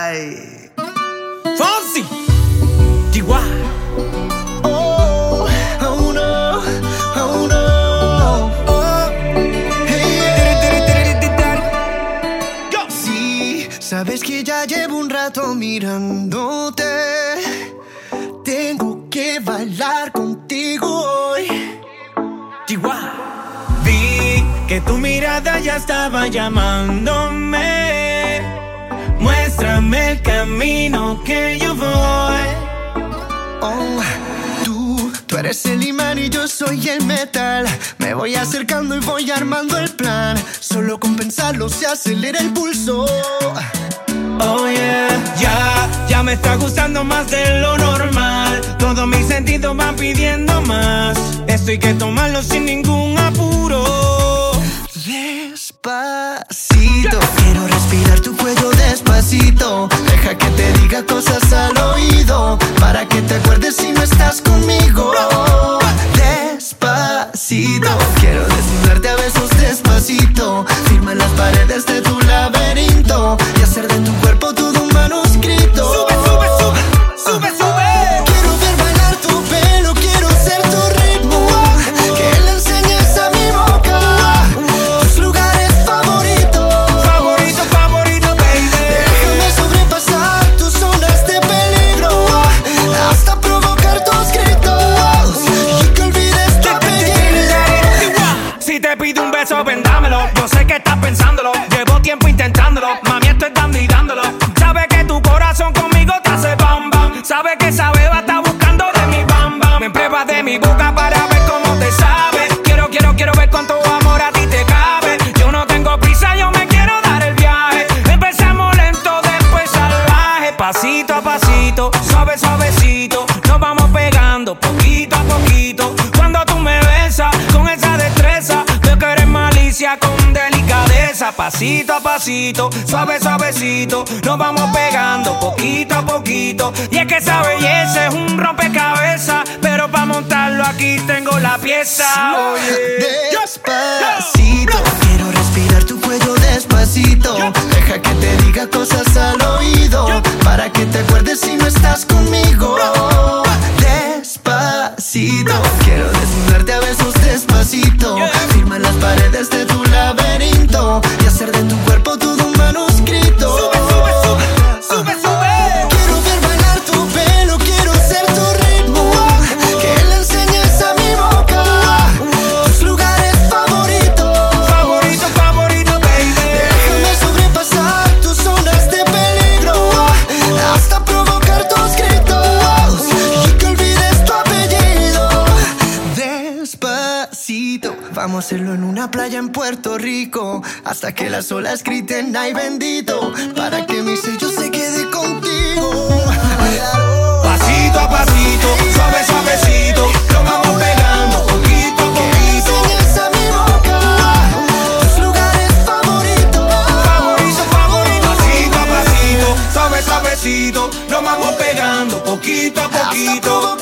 Ay. Fonsi. Chihuahua. Oh, oh no, oh no. Oh, hey, yeah. Sí, sabes que ya llevo un rato mirándote. Tengo que bailar contigo hoy. Chihuahua. Vi que tu mirada ya estaba llamándome. Muéstrame el camino que yo voy. Oh, tú eres el imán y yo soy el metal. Me voy acercando y voy armando el plan. Solo con pensarlo se acelera el pulso. Oh yeah, ya me está gustando más de lo normal. Todos mis sentidos van pidiendo más. Esto hay que tomarlo sin ningún apuro. Despacito, quiero respirar tu cuello despacito. Deja que te diga cosas al oído, para que te acuerdes si no estás conmigo. Despacito, quiero desnudarte a besos despacito. Firma las paredes de tu laberinto y hacer de tu cuerpo todo un manuscrito. Sube, sube, sube, sube, sube. Quiero ver bailar tu pelo, quiero ser tu ritmo. Que le enseñes a mi boca tus lugares favoritos. Favorito, favorito, baby. Déjame sobrepasar tus zonas de peligro, hasta provocar tus gritos y que olvides tu apellido. Si te pido un beso, vendámelo. Yo sé que estás pensándolo. Llevo tiempo intentándolo. Mami, estoy dando y dándolo. Sabe que tu corazón conmigo te hace bam bam. Sabe que esa beba está buscando de mi bam bam. Me pruebas de mi boca para ver cómo te sabe. Quiero ver cuánto amor a ti te cabe. Yo no tengo prisa, yo me quiero dar el viaje. Empezamos lento, después salvaje. Pasito a pasito, suave, suavecito. Nos vamos pegando poquito a poquito. Cuando tú me besas con esa destreza, veo que eres malicia con delicadeza. Pasito a pasito, suave, suavecito. Nos vamos pegando poquito a poquito. Y es que esa belleza es un rompecabezas, pero para montarlo aquí tengo la pieza. Despacito, quiero respirar tu cuello despacito. Deja que te diga cosas al oído, para que te acuerdes si no estás conmigo. Despacito, quiero desnudarte a besos despacito. Firma las paredes de tu laberinto y hacer de tu cuerpo todo un manuscrito. Sube, sube, sube, sube, sube. Quiero ver bailar tu pelo, quiero ser tu ritmo. Que le enseñes a mi boca tus lugares favoritos. Favorito, favorito, baby. Déjame sobrepasar tus zonas de peligro, hasta provocar tus gritos y que olvides tu apellido. Despacito, vamos a hacerlo en una playa en Puerto Rico, hasta que las olas griten ay bendito, para que mi sello se quede contigo. Pasito a pasito, suave, suavecito. Nos vamos pegando poquito a poquito. Enseñas a mi boca tus lugares favoritos. Favorito, favorito. Pasito a pasito, suave, suavecito. Nos vamos pegando poquito a Hasta poquito. provocar